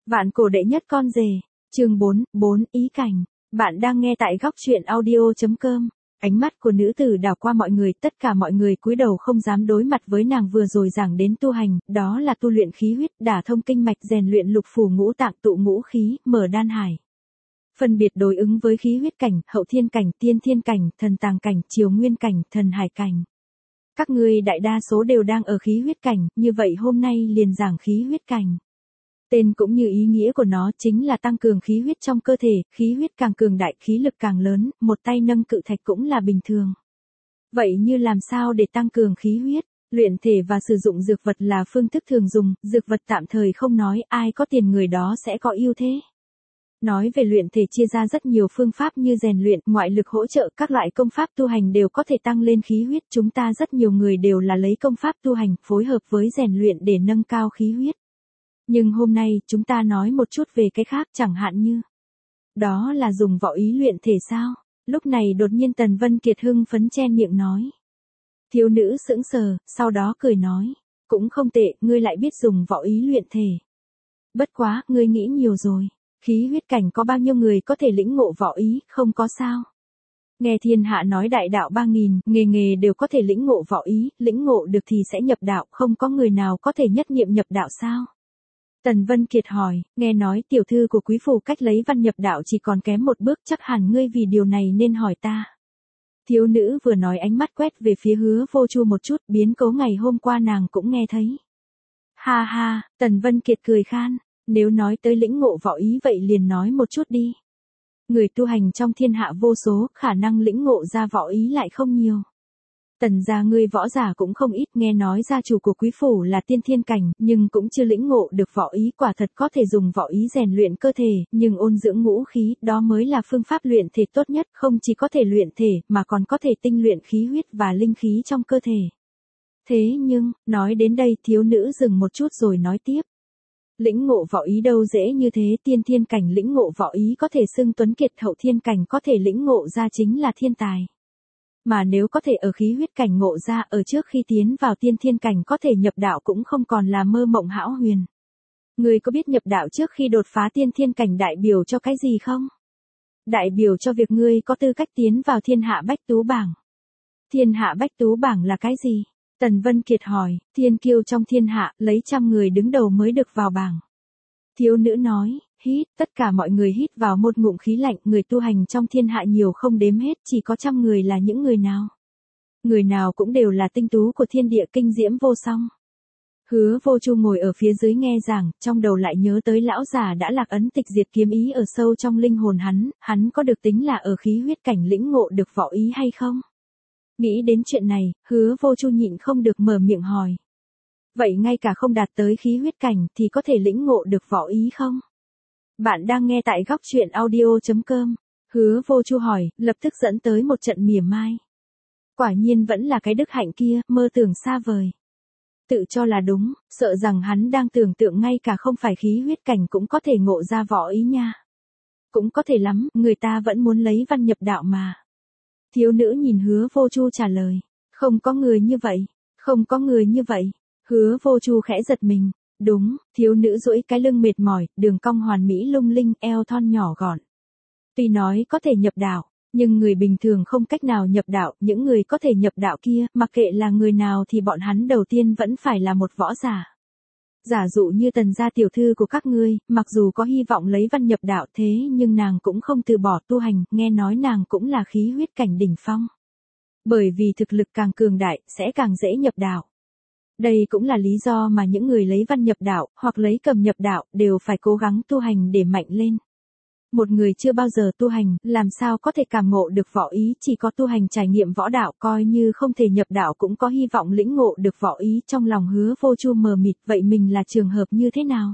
Vạn cổ đệ nhất con rể, chương 4, ý cảnh. Bạn đang nghe tại góc truyện audio.com. Ánh mắt của nữ tử đảo qua mọi người, tất cả mọi người cúi đầu không dám đối mặt với nàng vừa rồi giảng đến tu hành, đó là tu luyện khí huyết, đả thông kinh mạch, rèn luyện lục phủ ngũ tạng, tụ ngũ khí, mở đan hải. Phân biệt đối ứng với khí huyết cảnh, hậu thiên cảnh, tiên thiên cảnh, thần tàng cảnh, triều nguyên cảnh, thần hải cảnh. Các ngươi đại đa số đều đang ở khí huyết cảnh, như vậy hôm nay liền giảng khí huyết cảnh. Tên cũng như ý nghĩa của nó chính là tăng cường khí huyết trong cơ thể, khí huyết càng cường đại, khí lực càng lớn, một tay nâng cự thạch cũng là bình thường. Vậy như làm sao để tăng cường khí huyết? Luyện thể và sử dụng dược vật là phương thức thường dùng, dược vật tạm thời không nói, ai có tiền người đó sẽ có ưu thế. Nói về luyện thể chia ra rất nhiều phương pháp như rèn luyện, ngoại lực hỗ trợ, các loại công pháp tu hành đều có thể tăng lên khí huyết, chúng ta rất nhiều người đều là lấy công pháp tu hành phối hợp với rèn luyện để nâng cao khí huyết. Nhưng hôm nay, chúng ta nói một chút về cái khác, chẳng hạn như đó là dùng võ ý luyện thể sao? Lúc này đột nhiên Tần Vân Kiệt hưng phấn chen miệng nói. Thiếu nữ sững sờ, sau đó cười nói, cũng không tệ, ngươi lại biết dùng võ ý luyện thể. Bất quá, ngươi nghĩ nhiều rồi. Khí huyết cảnh có bao nhiêu người có thể lĩnh ngộ võ ý, không có sao. Nghe thiên hạ nói đại đạo 3000, nghề đều có thể lĩnh ngộ võ ý, lĩnh ngộ được thì sẽ nhập đạo, không có người nào có thể nhất niệm nhập đạo sao? Tần Vân Kiệt hỏi, nghe nói tiểu thư của quý phủ cách lấy văn nhập đạo chỉ còn kém một bước, chắc hẳn ngươi vì điều này nên hỏi ta. Thiếu nữ vừa nói ánh mắt quét về phía Hứa Vô Chu một chút, biến cố ngày hôm qua nàng cũng nghe thấy. Ha ha, Tần Vân Kiệt cười khan. Nếu nói tới lĩnh ngộ võ ý vậy liền nói một chút đi. Người tu hành trong thiên hạ vô số, khả năng lĩnh ngộ ra võ ý lại không nhiều. Tần gia ngươi võ giả cũng không ít, nghe nói gia chủ của quý phủ là tiên thiên cảnh, nhưng cũng chưa lĩnh ngộ được võ ý, quả thật có thể dùng võ ý rèn luyện cơ thể, nhưng ôn dưỡng ngũ khí, đó mới là phương pháp luyện thể tốt nhất, không chỉ có thể luyện thể, mà còn có thể tinh luyện khí huyết và linh khí trong cơ thể. Thế nhưng, nói đến đây thiếu nữ dừng một chút rồi nói tiếp. Lĩnh ngộ võ ý đâu dễ như thế, tiên thiên cảnh lĩnh ngộ võ ý có thể xưng tuấn kiệt, hậu thiên cảnh có thể lĩnh ngộ ra chính là thiên tài. Mà nếu có thể ở khí huyết cảnh ngộ ra, ở trước khi tiến vào tiên thiên cảnh có thể nhập đạo cũng không còn là mơ mộng hão huyền. Ngươi có biết nhập đạo trước khi đột phá tiên thiên cảnh đại biểu cho cái gì không? Đại biểu cho việc ngươi có tư cách tiến vào thiên hạ bách tú bảng. Thiên hạ bách tú bảng là cái gì? Tần Vân Kiệt hỏi, thiên kiêu trong thiên hạ, lấy 100 người đứng đầu mới được vào bảng. Thiếu nữ nói, hít, tất cả mọi người hít vào một ngụm khí lạnh, người tu hành trong thiên hạ nhiều không đếm hết, chỉ có 100 người là những người nào? Người nào cũng đều là tinh tú của thiên địa, kinh diễm vô song. Hứa Vô Chu ngồi ở phía dưới nghe giảng, trong đầu lại nhớ tới lão già đã lạc ấn tịch diệt kiếm ý ở sâu trong linh hồn hắn có được tính là ở khí huyết cảnh lĩnh ngộ được võ ý hay không? Nghĩ đến chuyện này, Hứa Vô Chu nhịn không được mở miệng hỏi. Vậy ngay cả không đạt tới khí huyết cảnh thì có thể lĩnh ngộ được võ ý không? Bạn đang nghe tại góc truyện audio.com. Hứa Vô Chu hỏi, lập tức dẫn tới một trận mỉa mai. Quả nhiên vẫn là cái đức hạnh kia, mơ tưởng xa vời. Tự cho là đúng, sợ rằng hắn đang tưởng tượng ngay cả không phải khí huyết cảnh cũng có thể ngộ ra võ ý nha. Cũng có thể lắm, người ta vẫn muốn lấy văn nhập đạo mà. Thiếu nữ nhìn Hứa Vô Chu trả lời, không có người như vậy, không có người như vậy. Hứa Vô Chu khẽ giật mình, đúng, thiếu nữ duỗi cái lưng mệt mỏi, đường cong hoàn mỹ lung linh, eo thon nhỏ gọn. Tuy nói có thể nhập đạo, nhưng người bình thường không cách nào nhập đạo, những người có thể nhập đạo kia, mặc kệ là người nào thì bọn hắn đầu tiên vẫn phải là một võ giả. Giả dụ như Tần gia tiểu thư của các ngươi, mặc dù có hy vọng lấy văn nhập đạo thế nhưng nàng cũng không từ bỏ tu hành, nghe nói nàng cũng là khí huyết cảnh đỉnh phong. Bởi vì thực lực càng cường đại, sẽ càng dễ nhập đạo. Đây cũng là lý do mà những người lấy văn nhập đạo, hoặc lấy cầm nhập đạo, đều phải cố gắng tu hành để mạnh lên. Một người chưa bao giờ tu hành, làm sao có thể cảm ngộ được võ ý, chỉ có tu hành trải nghiệm võ đạo, coi như không thể nhập đạo cũng có hy vọng lĩnh ngộ được võ ý. Trong lòng Hứa Vô Chu mờ mịt, vậy mình là trường hợp như thế nào?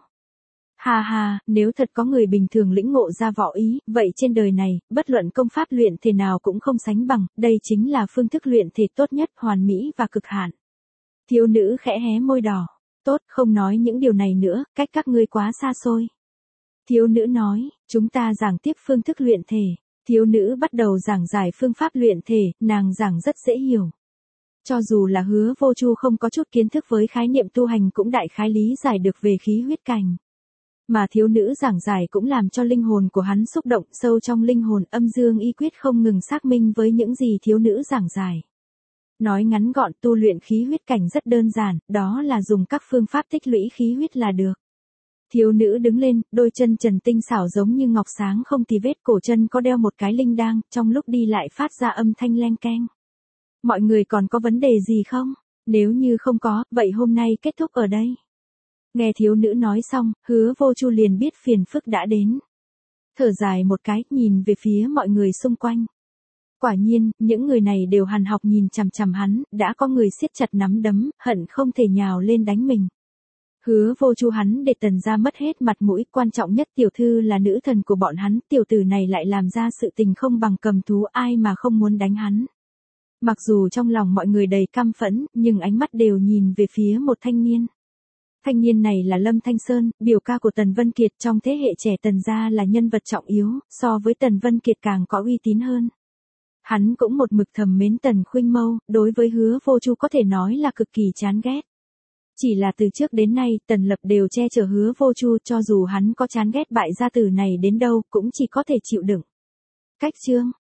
Ha ha, nếu thật có người bình thường lĩnh ngộ ra võ ý, vậy trên đời này, bất luận công pháp luyện thể nào cũng không sánh bằng, đây chính là phương thức luyện thể tốt nhất, hoàn mỹ và cực hạn. Thiếu nữ khẽ hé môi đỏ, tốt, không nói những điều này nữa, cách các ngươi quá xa xôi. Thiếu nữ nói, chúng ta giảng tiếp phương thức luyện thể. Thiếu nữ bắt đầu giảng giải phương pháp luyện thể, nàng giảng rất dễ hiểu. Cho dù là Hứa Vô Chu không có chút kiến thức với khái niệm tu hành cũng đại khái lý giải được về khí huyết cảnh. Mà thiếu nữ giảng giải cũng làm cho linh hồn của hắn xúc động, sâu trong linh hồn âm dương y quyết không ngừng xác minh với những gì thiếu nữ giảng giải. Nói ngắn gọn, tu luyện khí huyết cảnh rất đơn giản, đó là dùng các phương pháp tích lũy khí huyết là được. Thiếu nữ đứng lên, đôi chân trần tinh xảo giống như ngọc sáng không tì vết, cổ chân có đeo một cái linh đăng, trong lúc đi lại phát ra âm thanh leng keng. Mọi người còn có vấn đề gì không? Nếu như không có, vậy hôm nay kết thúc ở đây. Nghe thiếu nữ nói xong, Hứa Vô Chu liền biết phiền phức đã đến. Thở dài một cái, nhìn về phía mọi người xung quanh. Quả nhiên, những người này đều hằn học nhìn chằm chằm hắn, đã có người siết chặt nắm đấm, hận không thể nhào lên đánh mình. Hứa Vô Chu hắn để Tần gia mất hết mặt mũi, quan trọng nhất tiểu thư là nữ thần của bọn hắn, tiểu tử này lại làm ra sự tình không bằng cầm thú, ai mà không muốn đánh hắn. Mặc dù trong lòng mọi người đầy căm phẫn, nhưng ánh mắt đều nhìn về phía một thanh niên. Thanh niên này là Lâm Thanh Sơn, biểu ca của Tần Vân Kiệt, trong thế hệ trẻ Tần gia là nhân vật trọng yếu, so với Tần Vân Kiệt càng có uy tín hơn. Hắn cũng một mực thầm mến Tần Khuynh Mâu, đối với Hứa Vô Chu có thể nói là cực kỳ chán ghét. Chỉ là từ trước đến nay, Tần Lập đều che chở Hứa Vô Chu, cho dù hắn có chán ghét bại gia tử này đến đâu, cũng chỉ có thể chịu đựng. Cách chương